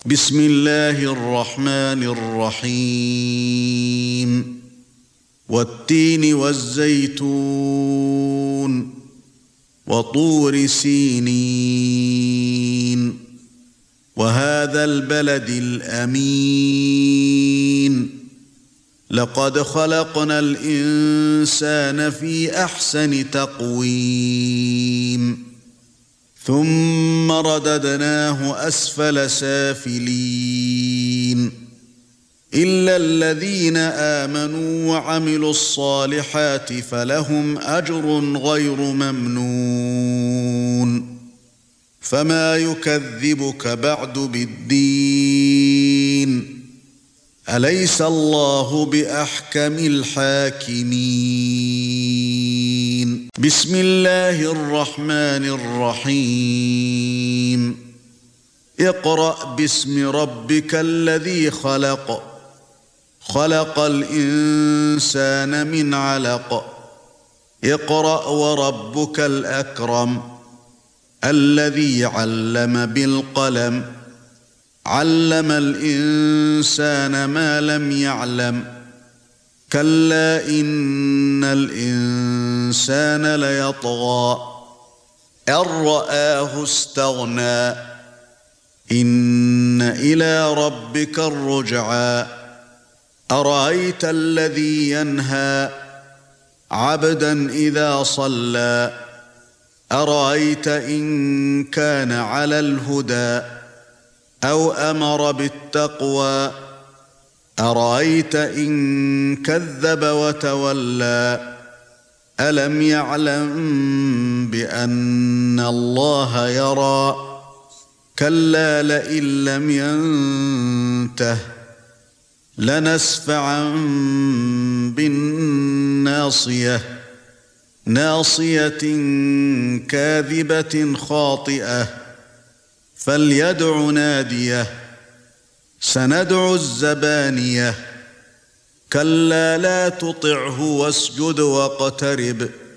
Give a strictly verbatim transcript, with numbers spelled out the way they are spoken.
بسم الله الرحمن الرحيم والتين والزيتون وطور سينين وهذا البلد الأمين لقد خلقنا الإنسان في أحسن تقويم ثم رددناه أسفل سافلين إلا الذين آمنوا وعملوا الصالحات فلهم أجر غير ممنون فما يكذبك بعد بالدين أليس الله بأحكم الحاكمين بسم الله الرحمن الرحيم اقرأ باسم ربك الذي خلق خلق الإنسان من علق اقرأ وربك الأكرم الذي علم بالقلم علم الإنسان ما لم يعلم كلا إن الإنسان ليطغى أن رآه استغنى إن إلى ربك الرجعى أرأيت الذي ينهى عبدا إذا صلى أرأيت إن كان على الهدى أو أمر بالتقوى أرأيت إن كذب وتولى ألم يعلم بأن الله يرى كلا لئن لم ينته لنسفعا بالناصية ناصية كاذبة خاطئة فليدع ناديه سندع الزبانية كلا لا تطعه واسجد واقترب